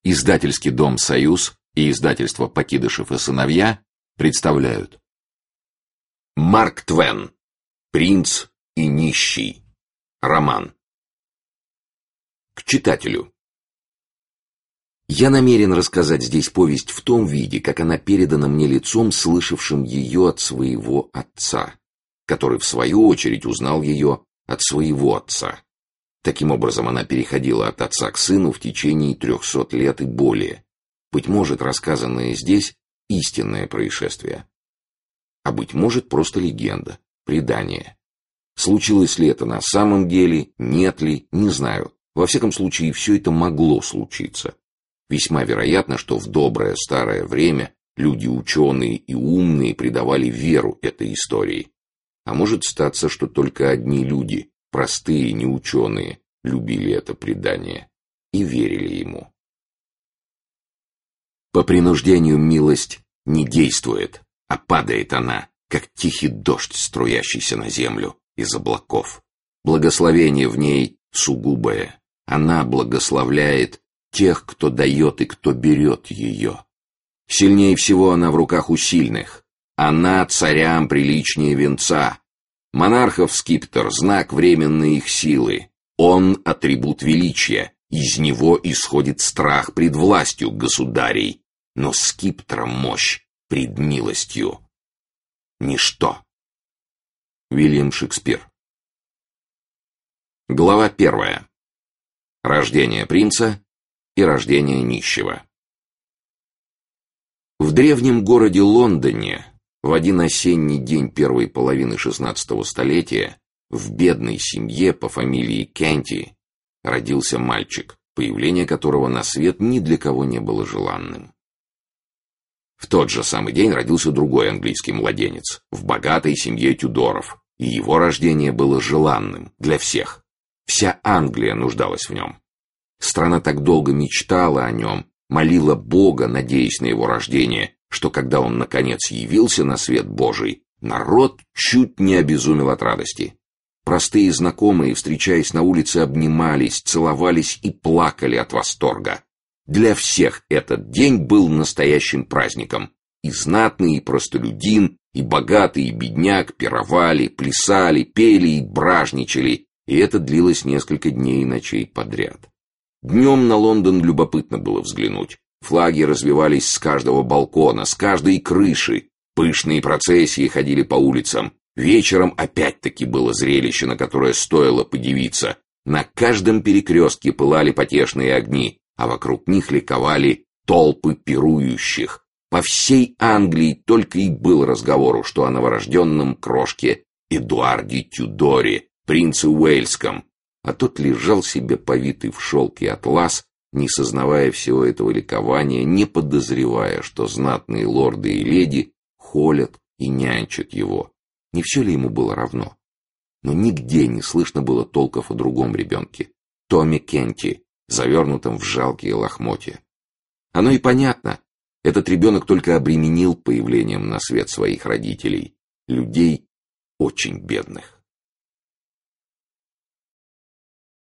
Издательский дом «Союз» и издательство «Покидышев и сыновья» представляют. Марк Твен. «Принц и нищий». Роман. К читателю. Я намерен рассказать здесь повесть в том виде, как она передана мне лицом, слышавшим ее от своего отца, который, в свою очередь, узнал ее от своего отца. Таким образом, она переходила от отца к сыну в течение 300 лет и более. Быть может, рассказанное здесь – истинное происшествие. А быть может, просто легенда, предание. Случилось ли это на самом деле, нет ли, не знаю. Во всяком случае, все это могло случиться. Весьма вероятно, что в доброе старое время люди ученые и умные придавали веру этой истории. А может статься, что только одни люди, простые неученые, любили это предание и верили ему. По принуждению милость не действует, а падает она, как тихий дождь, струящийся на землю из облаков. Благословение в ней сугубое. Она благословляет тех, кто дает и кто берет ее. Сильнее всего она в руках у сильных. Она царям приличнее венца. Монархов скипетр — знак временной их силы. Он — атрибут величия. Из него исходит страх пред властью государей. Но скипетра мощь пред милостью — ничто. Уильям Шекспир. Глава 1. Рождение принца и рождение нищего. В древнем городе Лондоне в один осенний день первой половины XVI столетия в бедной семье по фамилии Кенти родился мальчик, появление которого на свет ни для кого не было желанным. В тот же самый день родился другой английский младенец в богатой семье Тюдоров, и его рождение было желанным для всех. Вся Англия нуждалась в нем. Страна так долго мечтала о нем, молила Бога, надеясь на его рождение, что когда он наконец явился на свет Божий, народ чуть не обезумел от радости. Простые знакомые, встречаясь на улице, обнимались, целовались и плакали от восторга. Для всех этот день был настоящим праздником. И знатный, и простолюдин, и богатый, и бедняк пировали, плясали, пели и бражничали, и это длилось несколько дней и ночей подряд. Днем на Лондон любопытно было взглянуть. Флаги развивались с каждого балкона, с каждой крыши. Пышные процессии ходили по улицам. Вечером опять-таки было зрелище, на которое стоило подивиться. На каждом перекрестке пылали потешные огни, а вокруг них ликовали толпы пирующих. По всей Англии только и был разговору, что о новорожденном крошке Эдуарде Тюдоре, принце Уэльском, а тот лежал себе повитый в шелк и атлас, не сознавая всего этого ликования, не подозревая, что знатные лорды и леди холят и нянчат его. Не все ли ему было равно? Но нигде не слышно было толков о другом ребенке, Томе Кенти, завернутом в жалкие лохмотья. Оно и понятно. Этот ребенок только обременил появлением на свет своих родителей, людей очень бедных.